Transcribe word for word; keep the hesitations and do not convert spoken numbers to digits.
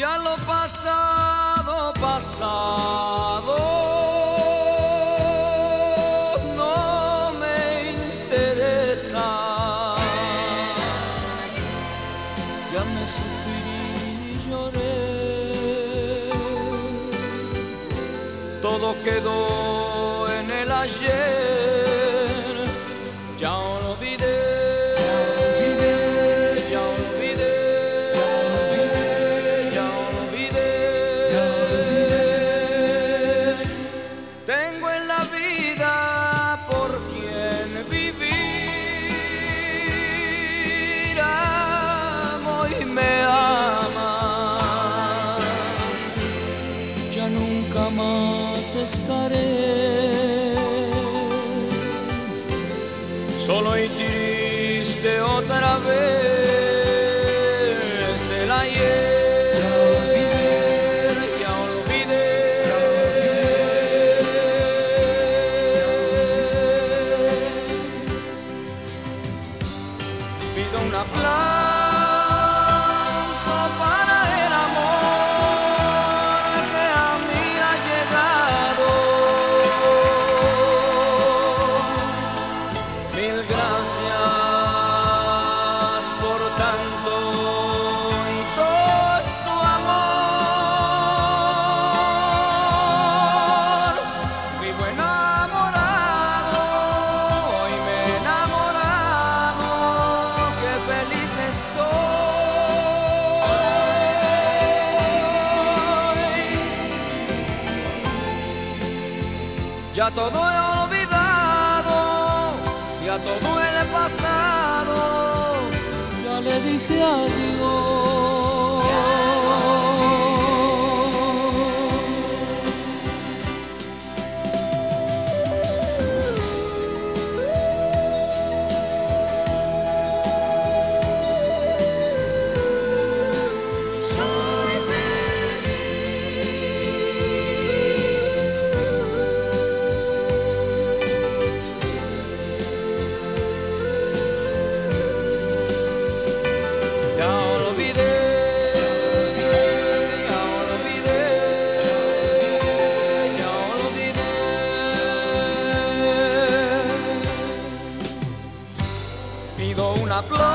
Ya lo pasado, pasado, no me interesa. Ya me sufrí y lloré, todo quedó en el ayer, ya olvidé. Tengo en la vida por quien vivir, amo y me ama. Ya nunca más estaré solo y triste otra vez. El ayer pido un aplauso para el amor que a mí ha llegado. Mil gracias por tanto y todo tu amor. Vivo enamorado, hoy me he enamorado. Feliz estoy. Ya todo he olvidado, ya todo el pasado, ya le dije adiós. Pido un aplauso